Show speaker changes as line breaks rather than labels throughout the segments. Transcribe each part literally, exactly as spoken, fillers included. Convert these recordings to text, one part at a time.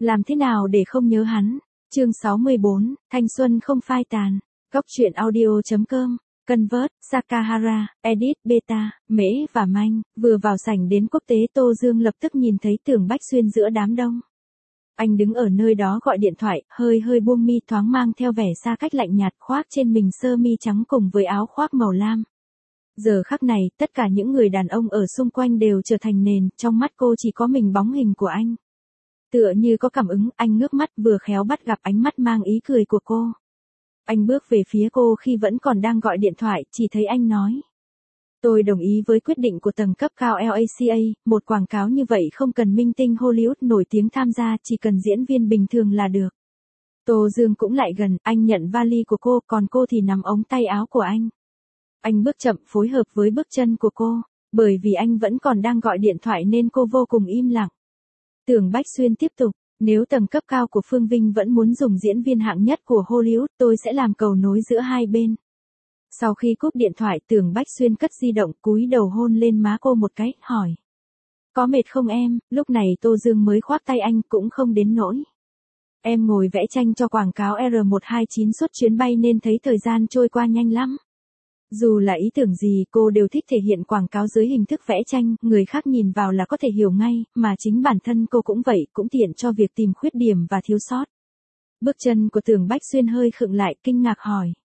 Làm thế nào để không nhớ hắn? Chương sáu mươi bốn, thanh xuân không phai tàn. Góc truyện audio chấm com. Convert, Sakahara, Edit, Beta, Mễ và Manh, vừa vào sảnh đến quốc tế Tô Dương lập tức nhìn thấy Tưởng Bách Xuyên giữa đám đông. Anh đứng ở nơi đó gọi điện thoại, hơi hơi buông mi thoáng mang theo vẻ xa cách lạnh nhạt khoác trên mình sơ mi trắng cùng với áo khoác màu lam. Giờ khắc này, tất cả những người đàn ông ở xung quanh đều trở thành nền, trong mắt cô chỉ có mình bóng hình của anh. Tựa như có cảm ứng, anh ngước mắt vừa khéo bắt gặp ánh mắt mang ý cười của cô. Anh bước về phía cô khi vẫn còn đang gọi điện thoại, chỉ thấy anh nói. Tôi đồng ý với quyết định của tầng cấp cao lờ a xê a, một quảng cáo như vậy không cần minh tinh Hollywood nổi tiếng tham gia, chỉ cần diễn viên bình thường là được. Tô Dương cũng lại gần, anh nhận vali của cô, còn cô thì nắm ống tay áo của anh. Anh bước chậm phối hợp với bước chân của cô, bởi vì anh vẫn còn đang gọi điện thoại nên cô vô cùng im lặng. Tưởng Bách Xuyên tiếp tục, nếu tầng cấp cao của Phương Vinh vẫn muốn dùng diễn viên hạng nhất của Hollywood, tôi sẽ làm cầu nối giữa hai bên. Sau khi cúp điện thoại, Tưởng Bách Xuyên cất di động, cúi đầu hôn lên má cô một cái, hỏi. Có mệt không em? Lúc này Tô Dương mới khoác tay anh, cũng không đến nỗi. Em ngồi vẽ tranh cho quảng cáo R một hai chín suốt chuyến bay nên thấy thời gian trôi qua nhanh lắm. Dù là ý tưởng gì, cô đều thích thể hiện quảng cáo dưới hình thức vẽ tranh, người khác nhìn vào là có thể hiểu ngay, mà chính bản thân cô cũng vậy, cũng tiện cho việc tìm khuyết điểm và thiếu sót. Bước chân của Tưởng Bách Xuyên hơi khựng lại, kinh ngạc hỏi.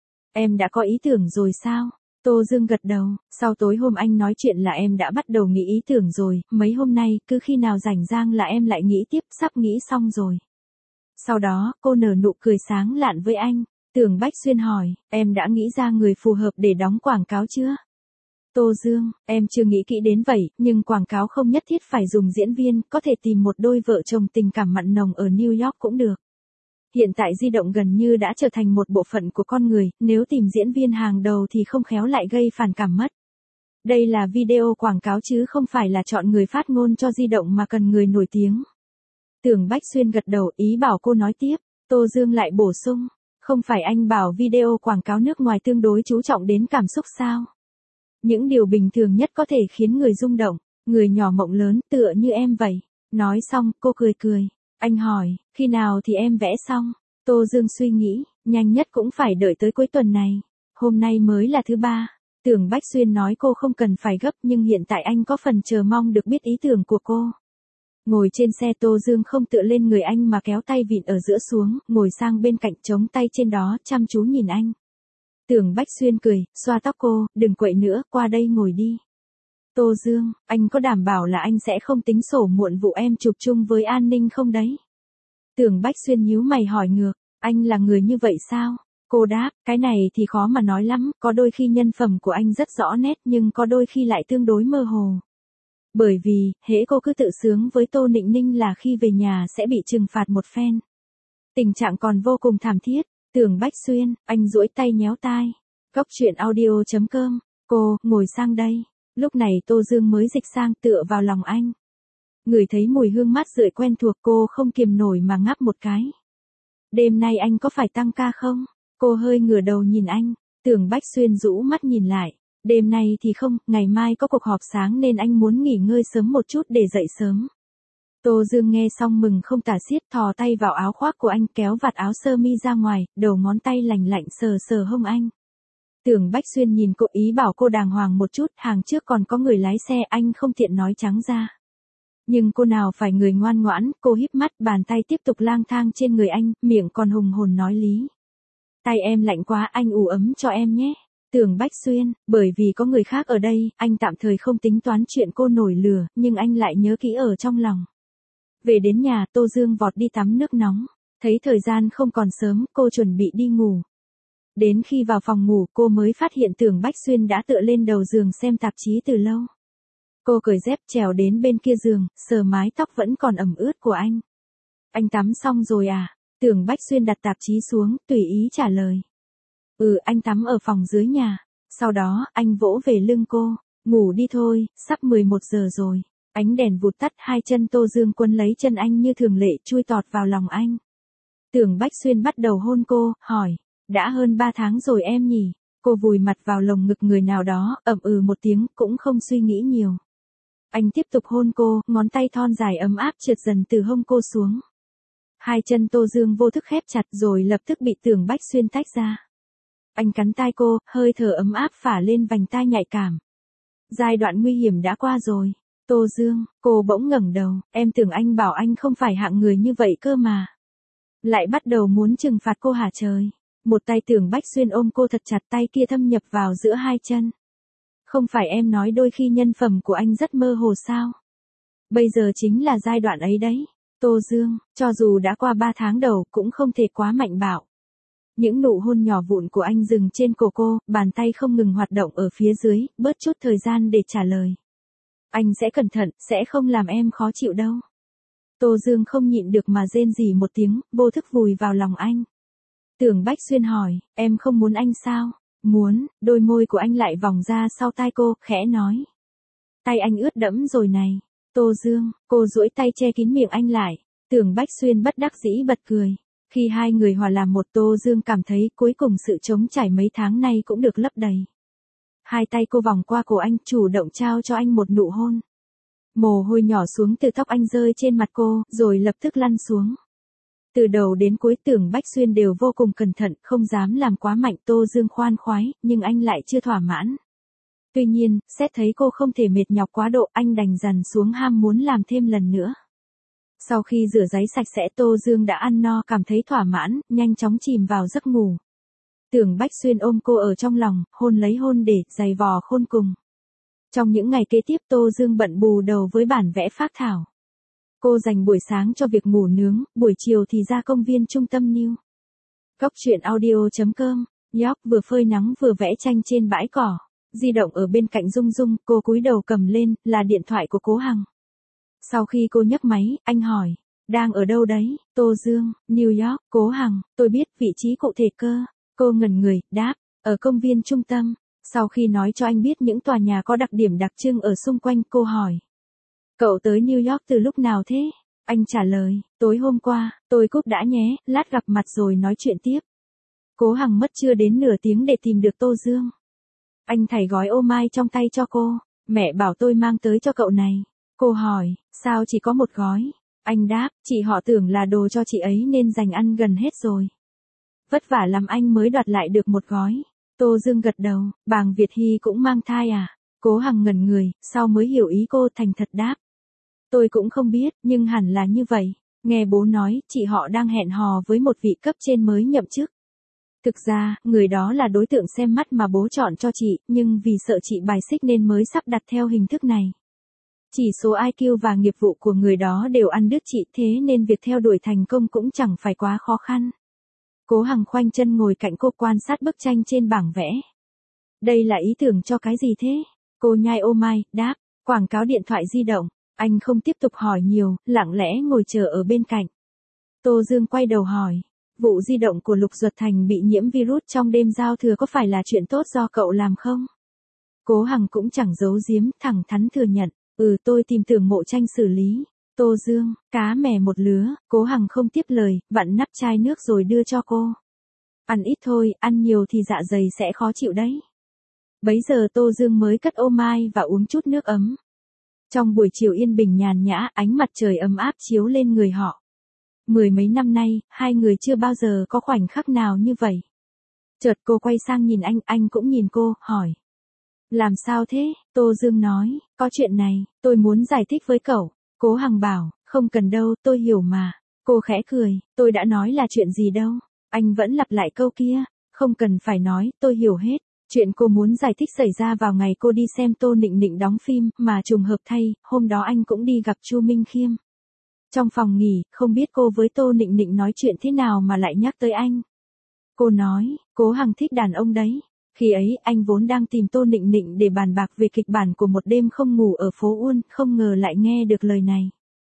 Em đã có ý tưởng rồi sao? Tô Dương gật đầu, sau tối hôm anh nói chuyện là em đã bắt đầu nghĩ ý tưởng rồi, mấy hôm nay, cứ khi nào rảnh rang là em lại nghĩ tiếp, sắp nghĩ xong rồi. Sau đó, cô nở nụ cười sáng lạn với anh. Tưởng Bách Xuyên hỏi, em đã nghĩ ra người phù hợp để đóng quảng cáo chưa? Tô Dương, em chưa nghĩ kỹ đến vậy, nhưng quảng cáo không nhất thiết phải dùng diễn viên, có thể tìm một đôi vợ chồng tình cảm mặn nồng ở New York cũng được. Hiện tại di động gần như đã trở thành một bộ phận của con người, nếu tìm diễn viên hàng đầu thì không khéo lại gây phản cảm mất. Đây là video quảng cáo chứ không phải là chọn người phát ngôn cho di động mà cần người nổi tiếng. Tưởng Bách Xuyên gật đầu, ý bảo cô nói tiếp. Tô Dương lại bổ sung. Không phải anh bảo video quảng cáo nước ngoài tương đối chú trọng đến cảm xúc sao? Những điều bình thường nhất có thể khiến người rung động, người nhỏ mộng lớn, tựa như em vậy. Nói xong, cô cười cười. Anh hỏi, khi nào thì em vẽ xong? Tô Dương suy nghĩ, nhanh nhất cũng phải đợi tới cuối tuần này. Hôm nay mới là thứ ba. Tưởng Bách Xuyên nói cô không cần phải gấp, nhưng hiện tại anh có phần chờ mong được biết ý tưởng của cô. Ngồi trên xe, Tô Dương không tựa lên người anh mà kéo tay vịn ở giữa xuống, ngồi sang bên cạnh chống tay trên đó, chăm chú nhìn anh. Tưởng Bách Xuyên cười, xoa tóc cô, đừng quậy nữa, qua đây ngồi đi. Tô Dương, anh có đảm bảo là anh sẽ không tính sổ muộn vụ em chụp chung với An Ninh không đấy? Tưởng Bách Xuyên nhíu mày hỏi ngược, anh là người như vậy sao? Cô đáp, cái này thì khó mà nói lắm, có đôi khi nhân phẩm của anh rất rõ nét nhưng có đôi khi lại tương đối mơ hồ. Bởi vì, hễ cô cứ tự sướng với Tô Nịnh Ninh là khi về nhà sẽ bị trừng phạt một phen. Tình trạng còn vô cùng thảm thiết. Tưởng Bách Xuyên, anh duỗi tay nhéo tai. Góc truyện audio chấm com. Cô, ngồi sang đây. Lúc này Tô Dương mới dịch sang tựa vào lòng anh. Ngửi thấy mùi hương mát rượi quen thuộc, cô không kiềm nổi mà ngáp một cái. Đêm nay anh có phải tăng ca không? Cô hơi ngửa đầu nhìn anh. Tưởng Bách Xuyên rũ mắt nhìn lại. Đêm nay thì không, ngày mai có cuộc họp sáng nên anh muốn nghỉ ngơi sớm một chút để dậy sớm. Tô Dương nghe xong mừng không tả xiết, thò tay vào áo khoác của anh, kéo vạt áo sơ mi ra ngoài, đầu ngón tay lành lạnh sờ sờ hông anh. Tưởng Bách Xuyên nhìn cô, ý bảo cô đàng hoàng một chút, hàng trước còn có người lái xe, anh không tiện nói trắng ra. Nhưng cô nào phải người ngoan ngoãn, cô híp mắt, bàn tay tiếp tục lang thang trên người anh, miệng còn hùng hồn nói lý. Tay em lạnh quá, anh ủ ấm cho em nhé. Tưởng Bách Xuyên, bởi vì có người khác ở đây, anh tạm thời không tính toán chuyện cô nổi lửa, nhưng anh lại nhớ kỹ ở trong lòng. Về đến nhà, Tô Dương vọt đi tắm nước nóng. Thấy thời gian không còn sớm, cô chuẩn bị đi ngủ. Đến khi vào phòng ngủ, cô mới phát hiện Tưởng Bách Xuyên đã tựa lên đầu giường xem tạp chí từ lâu. Cô cởi dép trèo đến bên kia giường, sờ mái tóc vẫn còn ẩm ướt của anh. Anh tắm xong rồi à? Tưởng Bách Xuyên đặt tạp chí xuống, tùy ý trả lời. Ừ, anh tắm ở phòng dưới nhà. Sau đó, anh vỗ về lưng cô. Ngủ đi thôi, sắp mười một giờ rồi. Ánh đèn vụt tắt, hai chân Tô Dương quấn lấy chân anh như thường lệ, chui tọt vào lòng anh. Tưởng Bách Xuyên bắt đầu hôn cô, hỏi. Đã hơn ba tháng rồi em nhỉ? Cô vùi mặt vào lồng ngực người nào đó, ậm ừ một tiếng, cũng không suy nghĩ nhiều. Anh tiếp tục hôn cô, ngón tay thon dài ấm áp trượt dần từ hông cô xuống. Hai chân Tô Dương vô thức khép chặt rồi lập tức bị Tưởng Bách Xuyên tách ra. Anh cắn tai cô, hơi thở ấm áp phả lên vành tai nhạy cảm. Giai đoạn nguy hiểm đã qua rồi. Tô Dương, cô bỗng ngẩng đầu, em tưởng anh bảo anh không phải hạng người như vậy cơ mà. Lại bắt đầu muốn trừng phạt cô hả trời. Một tay Tưởng Bách Xuyên ôm cô thật chặt, tay kia thâm nhập vào giữa hai chân. Không phải em nói đôi khi nhân phẩm của anh rất mơ hồ sao? Bây giờ chính là giai đoạn ấy đấy. Tô Dương, cho dù đã qua ba tháng đầu cũng không thể quá mạnh bạo. Những nụ hôn nhỏ vụn của anh dừng trên cổ cô, bàn tay không ngừng hoạt động ở phía dưới, bớt chút thời gian để trả lời. Anh sẽ cẩn thận, sẽ không làm em khó chịu đâu. Tô Dương không nhịn được mà rên rỉ một tiếng, vô thức vùi vào lòng anh. Tưởng Bách Xuyên hỏi, em không muốn anh sao? Muốn, đôi môi của anh lại vòng ra sau tai cô, khẽ nói. Tay anh ướt đẫm rồi này. Tô Dương, cô duỗi tay che kín miệng anh lại. Tưởng Bách Xuyên bất đắc dĩ bật cười. Khi hai người hòa làm một, Tô Dương cảm thấy cuối cùng sự trống trải mấy tháng nay cũng được lấp đầy. Hai tay cô vòng qua cổ anh, chủ động trao cho anh một nụ hôn. Mồ hôi nhỏ xuống từ tóc anh rơi trên mặt cô, rồi lập tức lăn xuống. Từ đầu đến cuối Tưởng Bách Xuyên đều vô cùng cẩn thận, không dám làm quá mạnh. Tô Dương khoan khoái, nhưng anh lại chưa thỏa mãn. Tuy nhiên, xét thấy cô không thể mệt nhọc quá độ, anh đành dằn xuống ham muốn làm thêm lần nữa. Sau khi rửa ráy sạch sẽ, Tô Dương đã ăn no, cảm thấy thỏa mãn, nhanh chóng chìm vào giấc ngủ. Tưởng Bách Xuyên ôm cô ở trong lòng, hôn lấy hôn để, giày vò khôn cùng. Trong những ngày kế tiếp, Tô Dương bận bù đầu với bản vẽ phác thảo. Cô dành buổi sáng cho việc ngủ nướng, buổi chiều thì ra công viên trung tâm New. Góc truyện audio chấm com, York vừa phơi nắng vừa vẽ tranh trên bãi cỏ. Di động ở bên cạnh rung rung, cô cúi đầu cầm lên, là điện thoại của Cố Hằng. Sau khi cô nhấc máy, anh hỏi, đang ở đâu đấy? Tô Dương, New York. Cố Hằng, tôi biết vị trí cụ thể cơ. Cô ngẩn người, đáp, ở công viên trung tâm. Sau khi nói cho anh biết những tòa nhà có đặc điểm đặc trưng ở xung quanh, cô hỏi, cậu tới New York từ lúc nào thế? Anh trả lời, tối hôm qua. Tôi cúp đã nhé, lát gặp mặt rồi nói chuyện tiếp. Cố Hằng mất chưa đến nửa tiếng để tìm được Tô Dương. Anh thảy gói ô mai trong tay cho cô. Mẹ bảo tôi mang tới cho cậu này. Cô hỏi, sao chỉ có một gói? Anh đáp, chị họ tưởng là đồ cho chị ấy nên dành ăn gần hết rồi. Vất vả lắm anh mới đoạt lại được một gói. Tô Dương gật đầu, Bàng Việt Hy cũng mang thai à? Cố Hằng ngẩn người, sau mới hiểu ý cô, thành thật đáp. Tôi cũng không biết, nhưng hẳn là như vậy. Nghe bố nói, chị họ đang hẹn hò với một vị cấp trên mới nhậm chức. Thực ra, người đó là đối tượng xem mắt mà bố chọn cho chị, nhưng vì sợ chị bài xích nên mới sắp đặt theo hình thức này. Chỉ số i kiu và nghiệp vụ của người đó đều ăn đứt chị, thế nên việc theo đuổi thành công cũng chẳng phải quá khó khăn. Cố Hằng khoanh chân ngồi cạnh cô, quan sát bức tranh trên bảng vẽ. Đây là ý tưởng cho cái gì thế? Cô nhai ô mai, đáp, quảng cáo điện thoại di động. Anh không tiếp tục hỏi nhiều, lặng lẽ ngồi chờ ở bên cạnh. Tô Dương quay đầu hỏi, vụ di động của Lục Duật Thành bị nhiễm virus trong đêm giao thừa có phải là chuyện tốt do cậu làm không? Cố Hằng cũng chẳng giấu giếm, thẳng thắn thừa nhận, ừ tôi tìm Tưởng Mộ Tranh xử lý. Tô Dương, cá mè một lứa. Cố Hằng không tiếp lời, vặn nắp chai nước rồi đưa cho cô. Ăn ít thôi, ăn nhiều thì dạ dày sẽ khó chịu đấy. Bấy giờ Tô Dương mới cất ô mai và uống chút nước ấm. Trong buổi chiều yên bình nhàn nhã, ánh mặt trời ấm áp chiếu lên người họ. Mười mấy năm nay, hai người chưa bao giờ có khoảnh khắc nào như vậy. Chợt cô quay sang nhìn anh, anh cũng nhìn cô, hỏi. Làm sao thế? Tô Dương nói, có chuyện này, tôi muốn giải thích với cậu. Cố Hằng bảo, không cần đâu, tôi hiểu mà. Cô khẽ cười, tôi đã nói là chuyện gì đâu. Anh vẫn lặp lại câu kia, không cần phải nói, tôi hiểu hết. Chuyện cô muốn giải thích xảy ra vào ngày cô đi xem Tô Nịnh Nịnh đóng phim, mà trùng hợp thay, hôm đó anh cũng đi gặp Chu Minh Khiêm. Trong phòng nghỉ, không biết cô với Tô Nịnh Nịnh nói chuyện thế nào mà lại nhắc tới anh. Cô nói, Cố Hằng thích đàn ông đấy. Khi ấy, anh vốn đang tìm Tô Nịnh Nịnh để bàn bạc về kịch bản của một đêm không ngủ ở phố Uôn, không ngờ lại nghe được lời này.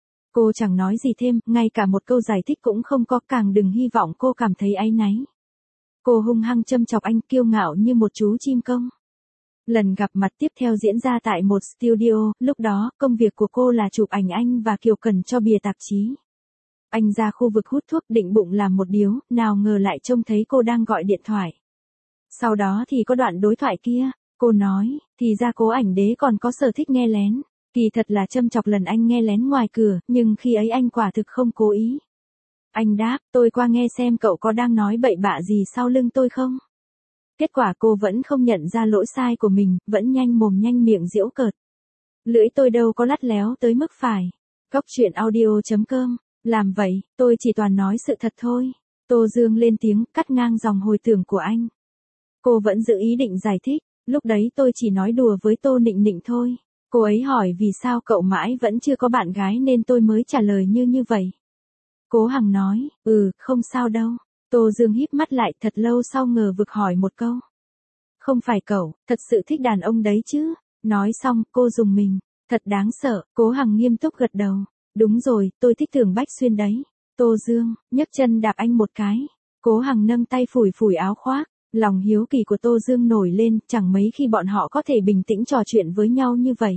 Cô chẳng nói gì thêm, ngay cả một câu giải thích cũng không có, càng đừng hy vọng cô cảm thấy áy náy. Cô hung hăng châm chọc anh, kiêu ngạo như một chú chim công. Lần gặp mặt tiếp theo diễn ra tại một studio, lúc đó, công việc của cô là chụp ảnh anh và Kiều Cần cho bìa tạp chí. Anh ra khu vực hút thuốc định bụng làm một điếu, nào ngờ lại trông thấy cô đang gọi điện thoại. Sau đó thì có đoạn đối thoại kia, cô nói, thì ra Cố ảnh đế còn có sở thích nghe lén. Kỳ thật là châm chọc lần anh nghe lén ngoài cửa, nhưng khi ấy anh quả thực không cố ý. Anh đáp, tôi qua nghe xem cậu có đang nói bậy bạ gì sau lưng tôi không? Kết quả cô vẫn không nhận ra lỗi sai của mình, vẫn nhanh mồm nhanh miệng giễu cợt. Lưỡi tôi đâu có lắt léo tới mức phải. Cóc truyện audio chấm com. Làm vậy, tôi chỉ toàn nói sự thật thôi. Tô Dương lên tiếng, cắt ngang dòng hồi tưởng của anh. Cô vẫn giữ ý định giải thích, lúc đấy tôi chỉ nói đùa với Tô Nịnh Nịnh thôi. Cô ấy hỏi vì sao cậu mãi vẫn chưa có bạn gái nên tôi mới trả lời như như vậy. Cố Hằng nói, ừ, không sao đâu. Tô Dương híp mắt lại thật lâu sau ngờ vực hỏi một câu. Không phải cậu, thật sự thích đàn ông đấy chứ? Nói xong, cô dùng mình. Thật đáng sợ, Cố Hằng nghiêm túc gật đầu. Đúng rồi, tôi thích Tưởng Bách Xuyên đấy. Tô Dương, nhấc chân đạp anh một cái. Cố Hằng nâng tay phủi phủi áo khoác. Lòng hiếu kỳ của Tô Dương nổi lên, chẳng mấy khi bọn họ có thể bình tĩnh trò chuyện với nhau như vậy.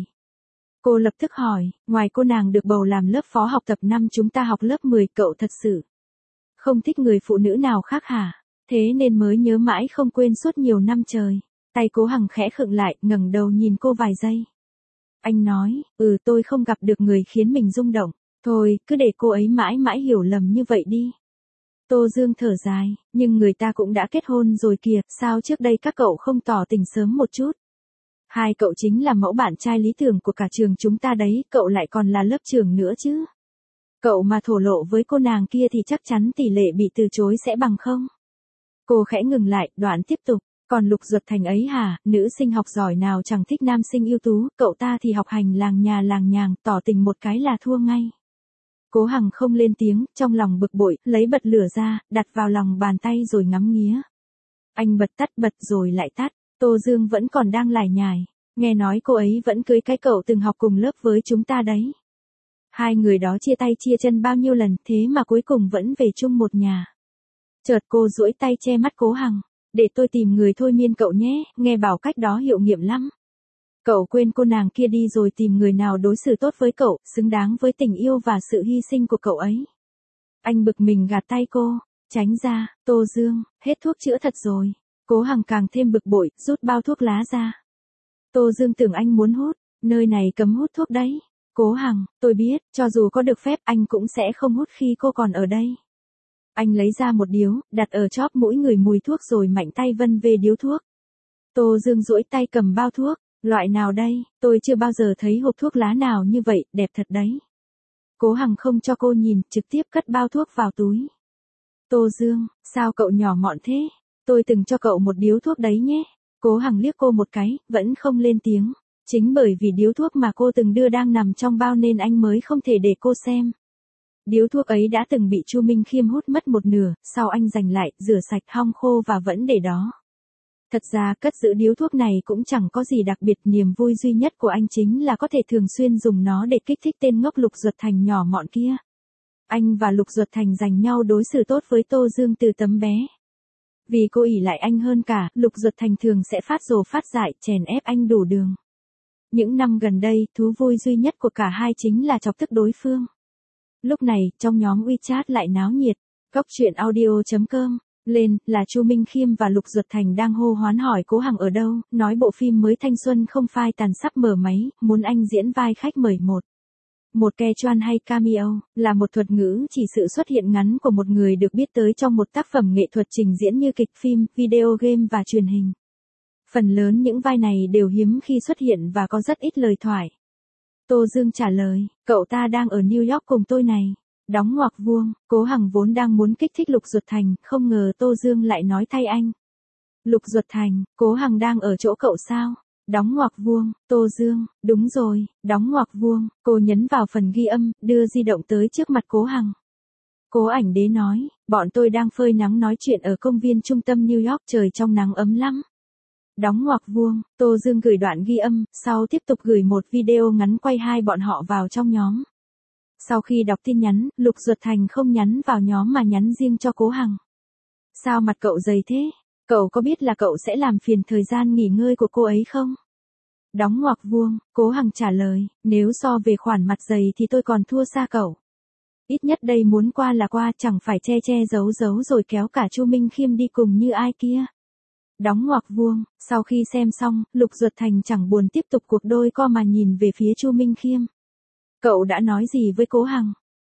Cô lập tức hỏi, ngoài cô nàng được bầu làm lớp phó học tập năm chúng ta học lớp mười, cậu thật sự không thích người phụ nữ nào khác hả? Thế nên mới nhớ mãi không quên suốt nhiều năm trời. Tay Cố Hằng khẽ khựng lại, ngẩng đầu nhìn cô vài giây. Anh nói, ừ tôi không gặp được người khiến mình rung động. Thôi, cứ để cô ấy mãi mãi hiểu lầm như vậy đi. Tô Dương thở dài, nhưng người ta cũng đã kết hôn rồi kìa, sao trước đây các cậu không tỏ tình sớm một chút? Hai cậu chính là mẫu bạn trai lý tưởng của cả trường chúng ta đấy, cậu lại còn là lớp trưởng nữa chứ. Cậu mà thổ lộ với cô nàng kia thì chắc chắn tỷ lệ bị từ chối sẽ bằng không? Cô khẽ ngừng lại, đoạn tiếp tục. Còn Lục Duật Thành ấy hả, nữ sinh học giỏi nào chẳng thích nam sinh ưu tú, cậu ta thì học hành làng nhà làng nhàng, tỏ tình một cái là thua ngay. Cố Hằng không lên tiếng, trong lòng bực bội, lấy bật lửa ra, đặt vào lòng bàn tay rồi ngắm nghía. Anh bật tắt bật rồi lại tắt, Tô Dương vẫn còn đang lải nhải, nghe nói cô ấy vẫn cưới cái cậu từng học cùng lớp với chúng ta đấy. Hai người đó chia tay chia chân bao nhiêu lần, thế mà cuối cùng vẫn về chung một nhà. Chợt cô duỗi tay che mắt Cố Hằng, để tôi tìm người thôi miên cậu nhé, nghe bảo cách đó hiệu nghiệm lắm. Cậu quên cô nàng kia đi rồi tìm người nào đối xử tốt với cậu, xứng đáng với tình yêu và sự hy sinh của cậu ấy. Anh bực mình gạt tay cô, tránh ra, Tô Dương, hết thuốc chữa thật rồi. Cố Hằng càng thêm bực bội, rút bao thuốc lá ra. Tô Dương tưởng anh muốn hút, nơi này cấm hút thuốc đấy. Cố Hằng, tôi biết, cho dù có được phép anh cũng sẽ không hút khi cô còn ở đây. Anh lấy ra một điếu, đặt ở chóp mũi người mùi thuốc rồi mạnh tay vân về điếu thuốc. Tô Dương duỗi tay cầm bao thuốc, loại nào đây, tôi chưa bao giờ thấy hộp thuốc lá nào như vậy, đẹp thật đấy. Cố Hằng không cho cô nhìn, trực tiếp cất bao thuốc vào túi. Tô Dương, sao cậu nhỏ mọn thế? Tôi từng cho cậu một điếu thuốc đấy nhé. Cố Hằng liếc cô một cái, vẫn không lên tiếng. Chính bởi vì điếu thuốc mà cô từng đưa đang nằm trong bao nên anh mới không thể để cô xem. Điếu thuốc ấy đã từng bị Chu Minh Khiêm hút mất một nửa, sau anh giành lại, rửa sạch hong khô và vẫn để đó. Thật ra cất giữ điếu thuốc này cũng chẳng có gì đặc biệt, niềm vui duy nhất của anh chính là có thể thường xuyên dùng nó để kích thích tên ngốc Lục Duật Thành nhỏ mọn kia. Anh và Lục Duật Thành giành nhau đối xử tốt với Tô Dương từ tấm bé. Vì cô ỷ lại anh hơn cả, Lục Duật Thành thường sẽ phát rồ phát dại, chèn ép anh đủ đường. Những năm gần đây, thú vui duy nhất của cả hai chính là chọc tức đối phương. Lúc này, trong nhóm WeChat lại náo nhiệt. Cóc truyện audio chấm com. Lên, là Chu Minh Khiêm và Lục Duật Thành đang hô hoán hỏi Cố Hằng ở đâu, nói bộ phim mới thanh xuân không phai tàn sắp mở máy, muốn anh diễn vai khách mời một. Một ke choan hay cameo, là một thuật ngữ chỉ sự xuất hiện ngắn của một người được biết tới trong một tác phẩm nghệ thuật trình diễn như kịch phim, video game và truyền hình. Phần lớn những vai này đều hiếm khi xuất hiện và có rất ít lời thoại. Tô Dương trả lời, cậu ta đang ở New York cùng tôi này. Đóng ngoặc vuông, Cố Hằng vốn đang muốn kích thích Lục Duật Thành, không ngờ Tô Dương lại nói thay anh. Lục Duật Thành, Cố Hằng đang ở chỗ cậu sao? Đóng ngoặc vuông, Tô Dương, đúng rồi, đóng ngoặc vuông, cô nhấn vào phần ghi âm, đưa di động tới trước mặt Cố Hằng. Cố Ảnh Đế nói, bọn tôi đang phơi nắng nói chuyện ở công viên trung tâm New York, trời trong nắng ấm lắm. Đóng ngoặc vuông, Tô Dương gửi đoạn ghi âm, sau tiếp tục gửi một video ngắn quay hai bọn họ vào trong nhóm. Sau khi đọc tin nhắn, Lục Duật Thành không nhắn vào nhóm mà nhắn riêng cho Cố Hằng. Sao mặt cậu dày thế? Cậu có biết là cậu sẽ làm phiền thời gian nghỉ ngơi của cô ấy không? Đóng ngoặc vuông, Cố Hằng trả lời, nếu so về khoản mặt dày thì tôi còn thua xa cậu. Ít nhất đây muốn qua là qua, chẳng phải che che giấu giấu rồi kéo cả Chu Minh Khiêm đi cùng như ai kia. Đóng ngoặc vuông, sau khi xem xong, Lục Duật Thành chẳng buồn tiếp tục cuộc đôi co mà nhìn về phía Chu Minh Khiêm. Cậu đã nói gì với Cố Hằng?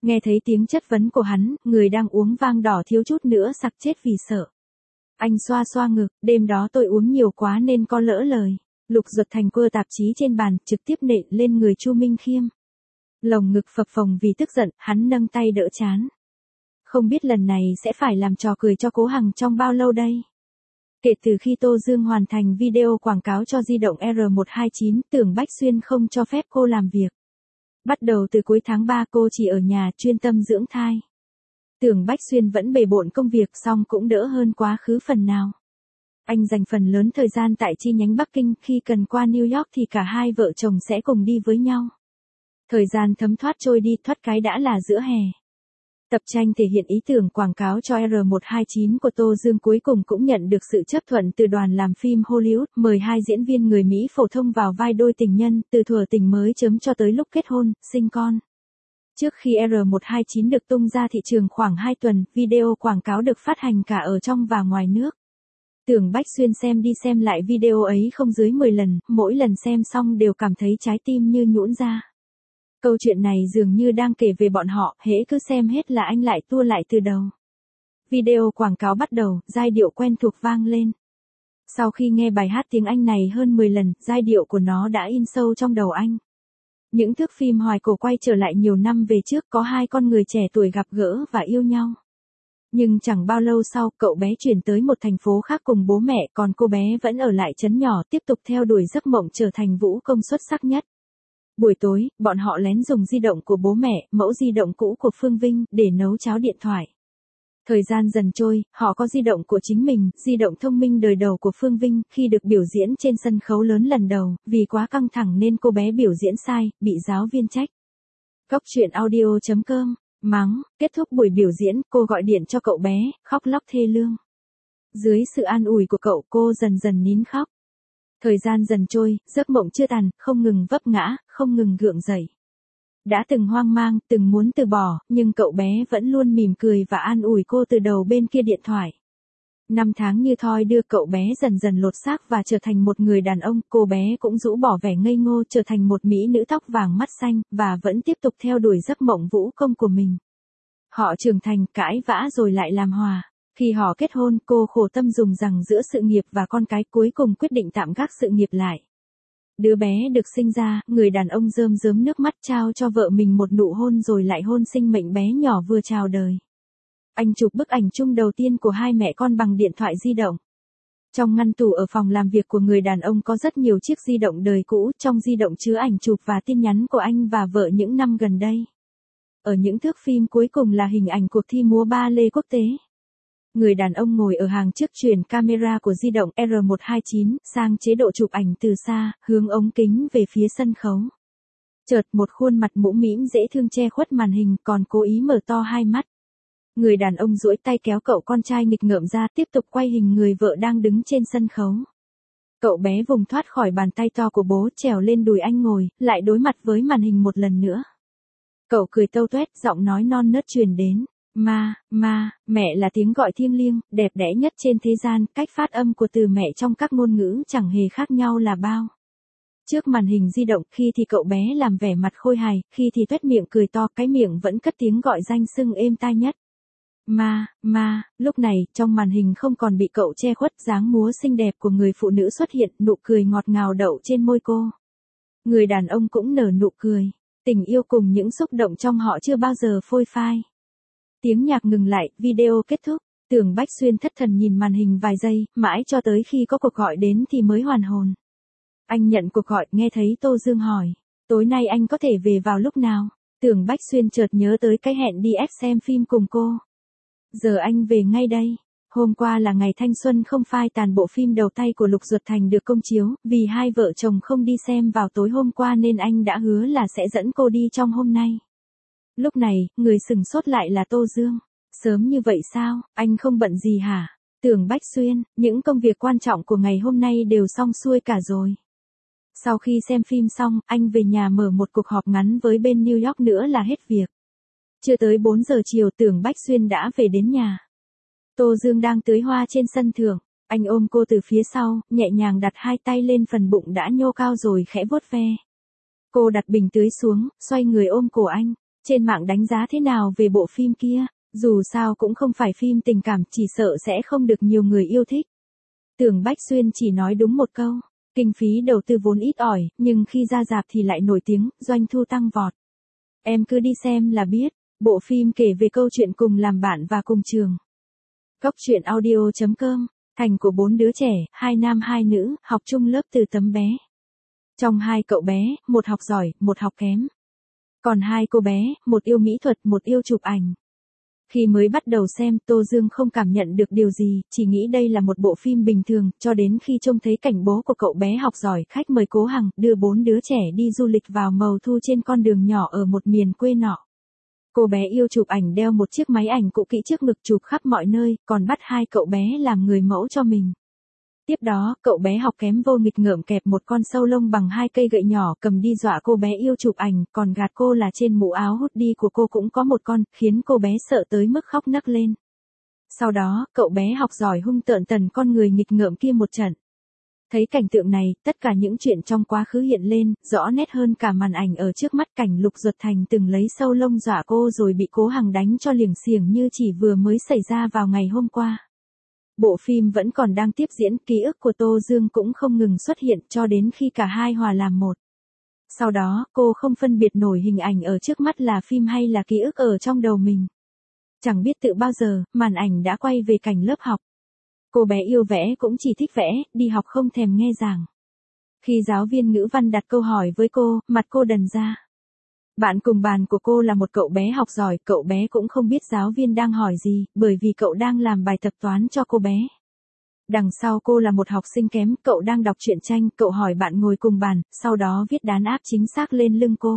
Nghe thấy tiếng chất vấn của hắn, người đang uống vang đỏ thiếu chút nữa sặc chết vì sợ. Anh xoa xoa ngực, đêm đó tôi uống nhiều quá nên có lỡ lời. Lục Duật Thành quơ tạp chí trên bàn, trực tiếp nện lên người Chu Minh Khiêm. Lồng ngực phập phồng vì tức giận, hắn nâng tay đỡ trán. Không biết lần này sẽ phải làm trò cười cho Cố Hằng trong bao lâu đây? Kể từ khi Tô Dương hoàn thành video quảng cáo cho di động R một hai chín, Tưởng Bách Xuyên không cho phép cô làm việc. Bắt đầu từ cuối tháng ba cô chỉ ở nhà chuyên tâm dưỡng thai. Tưởng Bách Xuyên vẫn bề bộn công việc song cũng đỡ hơn quá khứ phần nào. Anh dành phần lớn thời gian tại chi nhánh Bắc Kinh, khi cần qua New York thì cả hai vợ chồng sẽ cùng đi với nhau. Thời gian thấm thoát trôi đi, thoát cái đã là giữa hè. Tập tranh thể hiện ý tưởng quảng cáo cho R một hai chín của Tô Dương cuối cùng cũng nhận được sự chấp thuận từ đoàn làm phim Hollywood, mời hai diễn viên người Mỹ phổ thông vào vai đôi tình nhân, từ thuở tình mới chớm cho tới lúc kết hôn, sinh con. Trước khi R một hai chín được tung ra thị trường khoảng hai tuần, video quảng cáo được phát hành cả ở trong và ngoài nước. Tưởng Bách Xuyên xem đi xem lại video ấy không dưới mười lần, mỗi lần xem xong đều cảm thấy trái tim như nhũn ra. Câu chuyện này dường như đang kể về bọn họ, hễ cứ xem hết là anh lại tua lại từ đầu. Video quảng cáo bắt đầu, giai điệu quen thuộc vang lên. Sau khi nghe bài hát tiếng Anh này hơn mười lần, giai điệu của nó đã in sâu trong đầu anh. Những thước phim hoài cổ quay trở lại nhiều năm về trước, có hai con người trẻ tuổi gặp gỡ và yêu nhau. Nhưng chẳng bao lâu sau, cậu bé chuyển tới một thành phố khác cùng bố mẹ, còn cô bé vẫn ở lại trấn nhỏ tiếp tục theo đuổi giấc mộng trở thành vũ công xuất sắc nhất. Buổi tối, bọn họ lén dùng di động của bố mẹ, mẫu di động cũ của Phương Vinh, để nấu cháo điện thoại. Thời gian dần trôi, họ có di động của chính mình, di động thông minh đời đầu của Phương Vinh, khi được biểu diễn trên sân khấu lớn lần đầu, vì quá căng thẳng nên cô bé biểu diễn sai, bị giáo viên trách. Cóc truyện audio chấm com, mắng, kết thúc buổi biểu diễn, cô gọi điện cho cậu bé, khóc lóc thê lương. Dưới sự an ủi của cậu, cô dần dần nín khóc. Thời gian dần trôi, giấc mộng chưa tàn, không ngừng vấp ngã, không ngừng gượng dậy. Đã từng hoang mang, từng muốn từ bỏ, nhưng cậu bé vẫn luôn mỉm cười và an ủi cô từ đầu bên kia điện thoại. Năm tháng như thoi đưa cậu bé dần dần lột xác và trở thành một người đàn ông, cô bé cũng rũ bỏ vẻ ngây ngô trở thành một mỹ nữ tóc vàng mắt xanh, và vẫn tiếp tục theo đuổi giấc mộng vũ công của mình. Họ trưởng thành, cãi vã rồi lại làm hòa. Khi họ kết hôn, cô khổ tâm dùng rằng giữa sự nghiệp và con cái, cuối cùng quyết định tạm gác sự nghiệp lại. Đứa bé được sinh ra, người đàn ông rơm rớm nước mắt trao cho vợ mình một nụ hôn rồi lại hôn sinh mệnh bé nhỏ vừa chào đời. Anh chụp bức ảnh chung đầu tiên của hai mẹ con bằng điện thoại di động. Trong ngăn tủ ở phòng làm việc của người đàn ông có rất nhiều chiếc di động đời cũ, trong di động chứa ảnh chụp và tin nhắn của anh và vợ những năm gần đây. Ở những thước phim cuối cùng là hình ảnh cuộc thi múa ba lê quốc tế. Người đàn ông ngồi ở hàng trước chuyển camera của di động R một hai chín sang chế độ chụp ảnh từ xa, hướng ống kính về phía sân khấu. Chợt một khuôn mặt mũm mĩm dễ thương che khuất màn hình, còn cố ý mở to hai mắt. Người đàn ông duỗi tay kéo cậu con trai nghịch ngợm ra, tiếp tục quay hình người vợ đang đứng trên sân khấu. Cậu bé vùng thoát khỏi bàn tay to của bố, trèo lên đùi anh ngồi, lại đối mặt với màn hình một lần nữa. Cậu cười tâu tuét, giọng nói non nớt truyền đến. Ma, ma, mẹ là tiếng gọi thiêng liêng, đẹp đẽ nhất trên thế gian, cách phát âm của từ mẹ trong các ngôn ngữ chẳng hề khác nhau là bao. Trước màn hình di động, khi thì cậu bé làm vẻ mặt khôi hài, khi thì tuét miệng cười to, cái miệng vẫn cất tiếng gọi danh xưng êm tai nhất. Ma, ma, lúc này, trong màn hình không còn bị cậu che khuất, dáng múa xinh đẹp của người phụ nữ xuất hiện, nụ cười ngọt ngào đậu trên môi cô. Người đàn ông cũng nở nụ cười, tình yêu cùng những xúc động trong họ chưa bao giờ phôi phai. Tiếng nhạc ngừng lại, video kết thúc, Tưởng Bách Xuyên thất thần nhìn màn hình vài giây, mãi cho tới khi có cuộc gọi đến thì mới hoàn hồn. Anh nhận cuộc gọi, nghe thấy Tô Dương hỏi, tối nay anh có thể về vào lúc nào? Tưởng Bách Xuyên chợt nhớ tới cái hẹn đi ép xem phim cùng cô. Giờ anh về ngay đây. Hôm qua là ngày thanh xuân không phai tàn, bộ phim đầu tay của Lục Duật Thành được công chiếu, vì hai vợ chồng không đi xem vào tối hôm qua nên anh đã hứa là sẽ dẫn cô đi trong hôm nay. Lúc này, người sừng sốt lại là Tô Dương. Sớm như vậy sao, anh không bận gì hả? Tưởng Bách Xuyên, những công việc quan trọng của ngày hôm nay đều xong xuôi cả rồi. Sau khi xem phim xong, anh về nhà mở một cuộc họp ngắn với bên New York nữa là hết việc. Chưa tới bốn giờ chiều, Tưởng Bách Xuyên đã về đến nhà. Tô Dương đang tưới hoa trên sân thượng, anh ôm cô từ phía sau, nhẹ nhàng đặt hai tay lên phần bụng đã nhô cao rồi khẽ vuốt ve. Cô đặt bình tưới xuống, xoay người ôm cổ anh. Trên mạng đánh giá thế nào về bộ phim kia? Dù sao cũng không phải phim tình cảm, chỉ sợ sẽ không được nhiều người yêu thích. Tưởng Bách Xuyên chỉ nói đúng một câu. Kinh phí đầu tư vốn ít ỏi, nhưng khi ra rạp thì lại nổi tiếng, doanh thu tăng vọt. Em cứ đi xem là biết. Bộ phim kể về câu chuyện cùng làm bạn và cùng trường. Cốc truyện audio chấm com. Thành của bốn đứa trẻ, hai nam hai nữ, học chung lớp từ tấm bé. Trong hai cậu bé, một học giỏi, một học kém. Còn hai cô bé, một yêu mỹ thuật, một yêu chụp ảnh. Khi mới bắt đầu xem, Tô Dương không cảm nhận được điều gì, chỉ nghĩ đây là một bộ phim bình thường, cho đến khi trông thấy cảnh bố của cậu bé học giỏi khách mời Cố Hằng đưa bốn đứa trẻ đi du lịch vào màu thu trên con đường nhỏ ở một miền quê nọ. Cô bé yêu chụp ảnh đeo một chiếc máy ảnh cũ kỹ trước ngực chụp khắp mọi nơi, còn bắt hai cậu bé làm người mẫu cho mình. Tiếp đó, cậu bé học kém vô nghịch ngợm kẹp một con sâu lông bằng hai cây gậy nhỏ cầm đi dọa cô bé yêu chụp ảnh, còn gạt cô là trên mũ áo hoodie của cô cũng có một con, khiến cô bé sợ tới mức khóc nấc lên. Sau đó, cậu bé học giỏi hung tợn tần con người nghịch ngợm kia một trận. Thấy cảnh tượng này, tất cả những chuyện trong quá khứ hiện lên, rõ nét hơn cả màn ảnh ở trước mắt. Cảnh Lục Duật Thành từng lấy sâu lông dọa cô rồi bị Cố Hằng đánh cho liềng xiềng như chỉ vừa mới xảy ra vào ngày hôm qua. Bộ phim vẫn còn đang tiếp diễn, ký ức của Tô Dương cũng không ngừng xuất hiện cho đến khi cả hai hòa làm một. Sau đó, cô không phân biệt nổi hình ảnh ở trước mắt là phim hay là ký ức ở trong đầu mình. Chẳng biết tự bao giờ, màn ảnh đã quay về cảnh lớp học. Cô bé yêu vẽ cũng chỉ thích vẽ, đi học không thèm nghe giảng. Khi giáo viên ngữ văn đặt câu hỏi với cô, mặt cô đần ra. Bạn cùng bàn của cô là một cậu bé học giỏi, cậu bé cũng không biết giáo viên đang hỏi gì, bởi vì cậu đang làm bài tập toán cho cô bé. Đằng sau cô là một học sinh kém, cậu đang đọc truyện tranh, cậu hỏi bạn ngồi cùng bàn, sau đó viết đán áp chính xác lên lưng cô.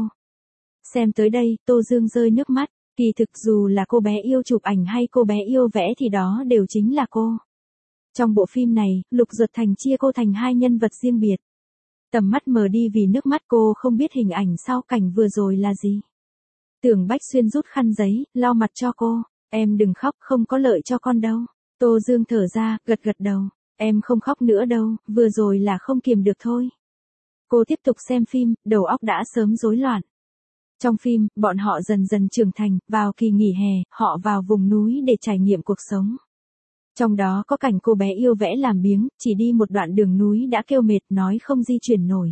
Xem tới đây, Tô Dương rơi nước mắt, kỳ thực dù là cô bé yêu chụp ảnh hay cô bé yêu vẽ thì đó đều chính là cô. Trong bộ phim này, Lục Duật Thành chia cô thành hai nhân vật riêng biệt. Tầm mắt mờ đi vì nước mắt, cô không biết hình ảnh sau cảnh vừa rồi là gì. Tưởng Bách Xuyên rút khăn giấy, lau mặt cho cô. Em đừng khóc, không có lợi cho con đâu. Tô Dương thở ra, gật gật đầu. Em không khóc nữa đâu, vừa rồi là không kiềm được thôi. Cô tiếp tục xem phim, đầu óc đã sớm rối loạn. Trong phim, bọn họ dần dần trưởng thành, vào kỳ nghỉ hè, họ vào vùng núi để trải nghiệm cuộc sống. Trong đó có cảnh cô bé yêu vẽ làm biếng, chỉ đi một đoạn đường núi đã kêu mệt, nói không di chuyển nổi.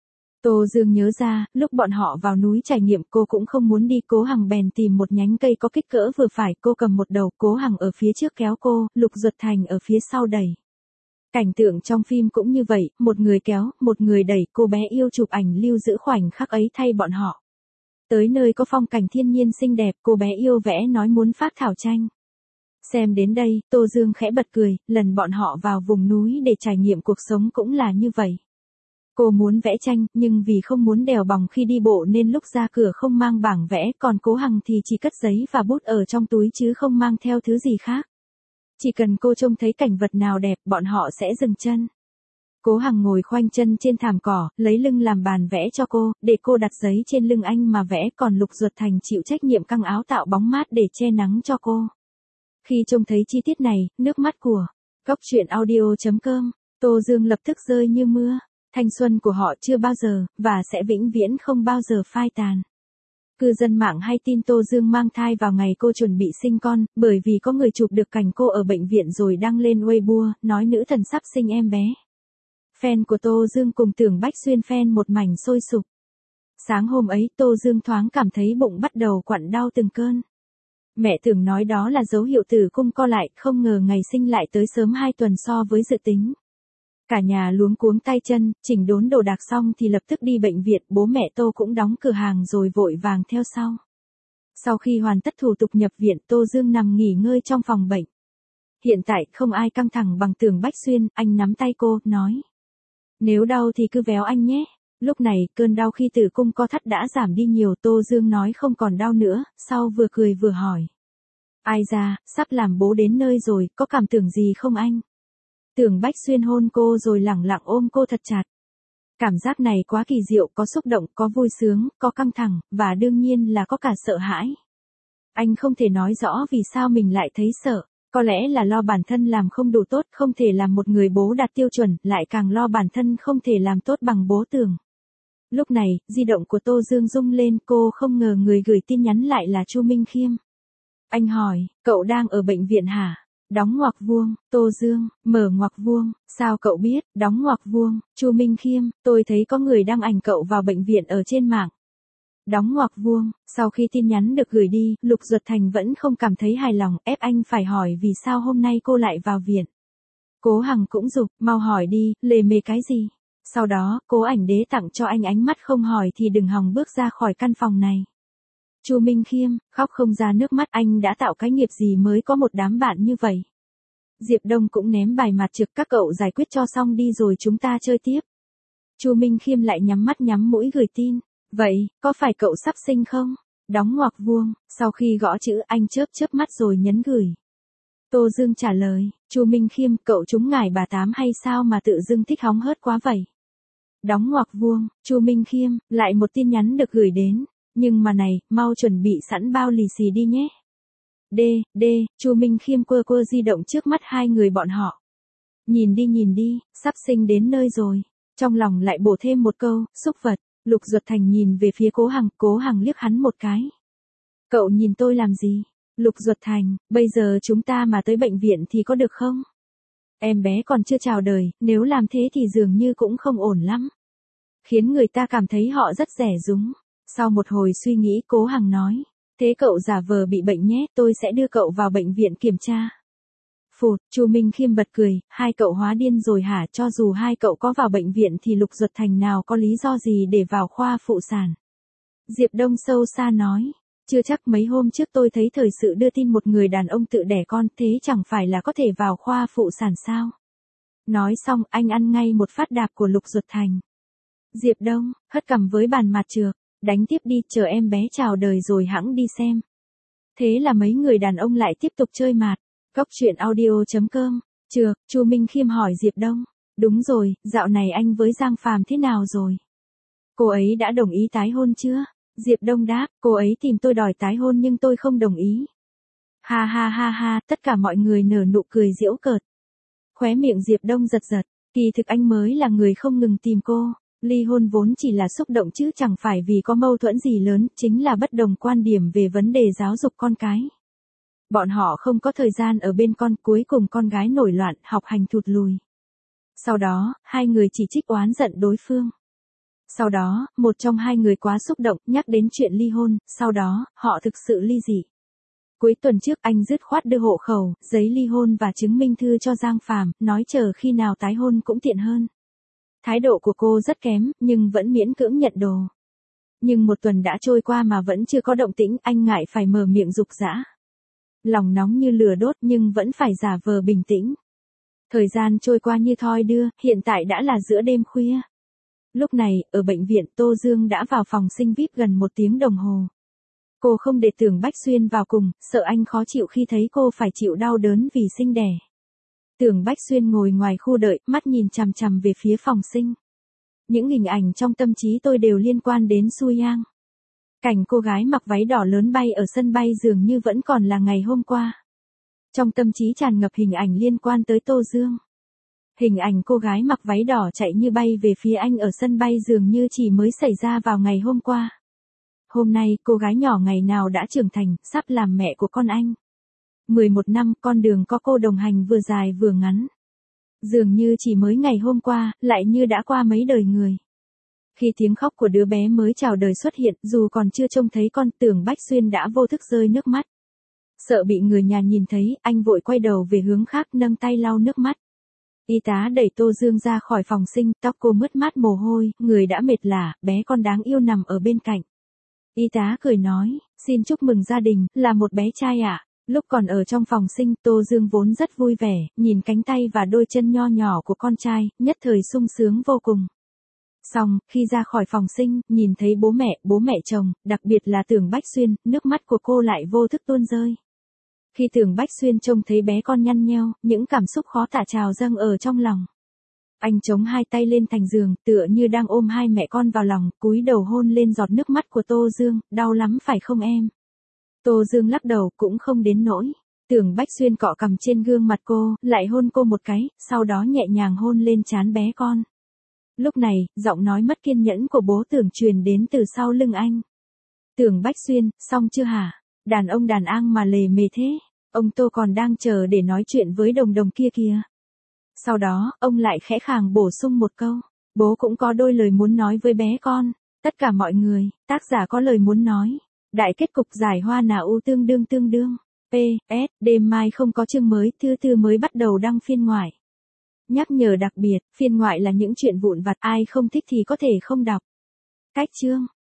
Tô Dương nhớ ra, lúc bọn họ vào núi trải nghiệm cô cũng không muốn đi, Cố Hằng bèn tìm một nhánh cây có kích cỡ vừa phải, cô cầm một đầu, Cố Hằng ở phía trước kéo cô, Lục Duật Thành ở phía sau đẩy. Cảnh tượng trong phim cũng như vậy, một người kéo, một người đẩy, cô bé yêu chụp ảnh lưu giữ khoảnh khắc ấy thay bọn họ. Tới nơi có phong cảnh thiên nhiên xinh đẹp, cô bé yêu vẽ nói muốn phác thảo tranh. Xem đến đây, Tô Dương khẽ bật cười, lần bọn họ vào vùng núi để trải nghiệm cuộc sống cũng là như vậy. Cô muốn vẽ tranh, nhưng vì không muốn đèo bòng khi đi bộ nên lúc ra cửa không mang bảng vẽ, còn Cố Hằng thì chỉ cất giấy và bút ở trong túi chứ không mang theo thứ gì khác. Chỉ cần cô trông thấy cảnh vật nào đẹp, bọn họ sẽ dừng chân. Cố Hằng ngồi khoanh chân trên thảm cỏ, lấy lưng làm bàn vẽ cho cô, để cô đặt giấy trên lưng anh mà vẽ, còn Lục Duật Thành chịu trách nhiệm căng áo tạo bóng mát để che nắng cho cô. Khi trông thấy chi tiết này, nước mắt của Cốc truyện audio chấm com, Tô Dương lập tức rơi như mưa. Thanh xuân của họ chưa bao giờ, và sẽ vĩnh viễn không bao giờ phai tàn. Cư dân mạng hay tin Tô Dương mang thai vào ngày cô chuẩn bị sinh con, bởi vì có người chụp được cảnh cô ở bệnh viện rồi đăng lên Weibo, nói nữ thần sắp sinh em bé. Fan của Tô Dương cùng Tưởng Bách Xuyên fan một mảnh sôi sục. Sáng hôm ấy, Tô Dương thoáng cảm thấy bụng bắt đầu quặn đau từng cơn. Mẹ Tưởng nói đó là dấu hiệu tử cung co lại, không ngờ ngày sinh lại tới sớm hai tuần so với dự tính. Cả nhà luống cuống tay chân, chỉnh đốn đồ đạc xong thì lập tức đi bệnh viện, bố mẹ Tô cũng đóng cửa hàng rồi vội vàng theo sau. Sau khi hoàn tất thủ tục nhập viện, Tô Dương nằm nghỉ ngơi trong phòng bệnh. Hiện tại không ai căng thẳng bằng Tưởng Bách Xuyên, anh nắm tay cô, nói. Nếu đau thì cứ véo anh nhé. Lúc này, cơn đau khi tử cung co thắt đã giảm đi nhiều, Tô Dương nói không còn đau nữa, sau vừa cười vừa hỏi. Ai ra, sắp làm bố đến nơi rồi, có cảm tưởng gì không anh? Tưởng Bách Xuyên hôn cô rồi lẳng lặng ôm cô thật chặt. Cảm giác này quá kỳ diệu, có xúc động, có vui sướng, có căng thẳng, và đương nhiên là có cả sợ hãi. Anh không thể nói rõ vì sao mình lại thấy sợ, có lẽ là lo bản thân làm không đủ tốt, không thể làm một người bố đạt tiêu chuẩn, lại càng lo bản thân không thể làm tốt bằng bố Tưởng. Lúc này, di động của Tô Dương rung lên, cô không ngờ người gửi tin nhắn lại là Chu Minh Khiêm. Anh hỏi, cậu đang ở bệnh viện hả? Đóng ngoặc vuông, Tô Dương, mở ngoặc vuông, sao cậu biết, đóng ngoặc vuông, Chu Minh Khiêm, tôi thấy có người đăng ảnh cậu vào bệnh viện ở trên mạng. Đóng ngoặc vuông, sau khi tin nhắn được gửi đi, Lục Duật Thành vẫn không cảm thấy hài lòng, ép anh phải hỏi vì sao hôm nay cô lại vào viện. Cố Hằng cũng giục, mau hỏi đi, lề mề cái gì? Sau đó, Cố Ảnh Đế tặng cho anh ánh mắt không hỏi thì đừng hòng bước ra khỏi căn phòng này. Chu Minh Khiêm, khóc không ra nước mắt, anh đã tạo cái nghiệp gì mới có một đám bạn như vậy. Diệp Đông cũng ném bài mặt trực, các cậu giải quyết cho xong đi rồi chúng ta chơi tiếp. Chu Minh Khiêm lại nhắm mắt nhắm mũi gửi tin. Vậy, có phải cậu sắp sinh không? Đóng ngoặc vuông, sau khi gõ chữ anh chớp chớp mắt rồi nhấn gửi. Tô Dương trả lời, Chu Minh Khiêm, cậu trúng ngải bà tám hay sao mà tự dưng thích hóng hớt quá vậy? Đóng ngoặc vuông, Chu Minh Khiêm, lại một tin nhắn được gửi đến. Nhưng mà này, mau chuẩn bị sẵn bao lì xì đi nhé. D, D, Chu Minh Khiêm quơ quơ di động trước mắt hai người bọn họ. Nhìn đi nhìn đi, sắp sinh đến nơi rồi. Trong lòng lại bổ thêm một câu, xúc vật. Lục Duật Thành nhìn về phía Cố Hằng, Cố Hằng liếc hắn một cái. Cậu nhìn tôi làm gì? Lục Duật Thành, bây giờ chúng ta mà tới bệnh viện thì có được không? Em bé còn chưa chào đời, nếu làm thế thì dường như cũng không ổn lắm. Khiến người ta cảm thấy họ rất rẻ rúng. Sau một hồi suy nghĩ, Cố Hằng nói. Thế cậu giả vờ bị bệnh nhé, tôi sẽ đưa cậu vào bệnh viện kiểm tra. Phụt, Chu Minh Khiêm bật cười, hai cậu hóa điên rồi hả? Cho dù hai cậu có vào bệnh viện thì Lục Duật Thành nào có lý do gì để vào khoa phụ sản. Diệp Đông sâu xa nói, chưa chắc, mấy hôm trước tôi thấy thời sự đưa tin một người đàn ông tự đẻ con, thế chẳng phải là có thể vào khoa phụ sản sao? Nói xong, anh ăn ngay một phát đạp của Lục Duật Thành. Diệp Đông, hất cằm với bàn mặt trược, đánh tiếp đi, chờ em bé chào đời rồi hẵng đi xem. Thế là mấy người đàn ông lại tiếp tục chơi mạt. Góc truyện audio chấm com, trược, Chu Minh Khiêm hỏi Diệp Đông. Đúng rồi, dạo này anh với Giang Phàm thế nào rồi? Cô ấy đã đồng ý tái hôn chưa? Diệp Đông đáp, cô ấy tìm tôi đòi tái hôn nhưng tôi không đồng ý. Ha ha ha ha, tất cả mọi người nở nụ cười giễu cợt. Khóe miệng Diệp Đông giật giật, kỳ thực anh mới là người không ngừng tìm cô. Ly hôn vốn chỉ là xúc động chứ chẳng phải vì có mâu thuẫn gì lớn, chính là bất đồng quan điểm về vấn đề giáo dục con cái. Bọn họ không có thời gian ở bên con, cuối cùng con gái nổi loạn, học hành thụt lùi. Sau đó, hai người chỉ trích oán giận đối phương. Sau đó, một trong hai người quá xúc động, nhắc đến chuyện ly hôn, sau đó, họ thực sự ly dị. Cuối tuần trước anh dứt khoát đưa hộ khẩu, giấy ly hôn và chứng minh thư cho Giang Phàm, nói chờ khi nào tái hôn cũng tiện hơn. Thái độ của cô rất kém, nhưng vẫn miễn cưỡng nhận đồ. Nhưng một tuần đã trôi qua mà vẫn chưa có động tĩnh, anh ngại phải mở miệng rục rã. Lòng nóng như lửa đốt nhưng vẫn phải giả vờ bình tĩnh. Thời gian trôi qua như thoi đưa, hiện tại đã là giữa đêm khuya. Lúc này, ở bệnh viện, Tô Dương đã vào phòng sinh vi ai pi gần một tiếng đồng hồ. Cô không để Tưởng Bách Xuyên vào cùng, sợ anh khó chịu khi thấy cô phải chịu đau đớn vì sinh đẻ. Tưởng Bách Xuyên ngồi ngoài khu đợi, mắt nhìn chằm chằm về phía phòng sinh. Những hình ảnh trong tâm trí tôi đều liên quan đến Su Yang. Cảnh cô gái mặc váy đỏ lớn bay ở sân bay dường như vẫn còn là ngày hôm qua. Trong tâm trí tràn ngập hình ảnh liên quan tới Tô Dương. Hình ảnh cô gái mặc váy đỏ chạy như bay về phía anh ở sân bay dường như chỉ mới xảy ra vào ngày hôm qua. Hôm nay, cô gái nhỏ ngày nào đã trưởng thành, sắp làm mẹ của con anh. mười một năm, con đường có cô đồng hành vừa dài vừa ngắn. Dường như chỉ mới ngày hôm qua, lại như đã qua mấy đời người. Khi tiếng khóc của đứa bé mới chào đời xuất hiện, dù còn chưa trông thấy con, Tưởng Bách Xuyên đã vô thức rơi nước mắt. Sợ bị người nhà nhìn thấy, anh vội quay đầu về hướng khác, nâng tay lau nước mắt. Y tá đẩy Tô Dương ra khỏi phòng sinh, tóc cô mướt mát mồ hôi, người đã mệt lả, bé con đáng yêu nằm ở bên cạnh. Y tá cười nói, xin chúc mừng gia đình, là một bé trai ạ. À? Lúc còn ở trong phòng sinh, Tô Dương vốn rất vui vẻ, nhìn cánh tay và đôi chân nho nhỏ của con trai, nhất thời sung sướng vô cùng. Xong, khi ra khỏi phòng sinh, nhìn thấy bố mẹ, bố mẹ chồng, đặc biệt là Tưởng Bách Xuyên, nước mắt của cô lại vô thức tuôn rơi. Khi Tưởng Bách Xuyên trông thấy bé con nhăn nheo, những cảm xúc khó tả trào dâng ở trong lòng. Anh chống hai tay lên thành giường, tựa như đang ôm hai mẹ con vào lòng, cúi đầu hôn lên giọt nước mắt của Tô Dương, đau lắm phải không em? Tô Dương lắc đầu, cũng không đến nỗi. Tưởng Bách Xuyên cọ cằm trên gương mặt cô, lại hôn cô một cái, sau đó nhẹ nhàng hôn lên trán bé con. Lúc này, giọng nói mất kiên nhẫn của bố Tưởng truyền đến từ sau lưng anh. Tưởng Bách Xuyên, xong chưa hả? Đàn ông đàn ang mà lề mề thế. Ông Tô còn đang chờ để nói chuyện với đồng đồng kia kìa. Sau đó, ông lại khẽ khàng bổ sung một câu. Bố cũng có đôi lời muốn nói với bé con. Tất cả mọi người, tác giả có lời muốn nói. Đại kết cục giải hoa nà u tương đương tương đương. pê ét, đêm mai không có chương mới, thứ tư mới bắt đầu đăng phiên ngoại. Nhắc nhở đặc biệt, phiên ngoại là những chuyện vụn vặt ai không thích thì có thể không đọc. Cách chương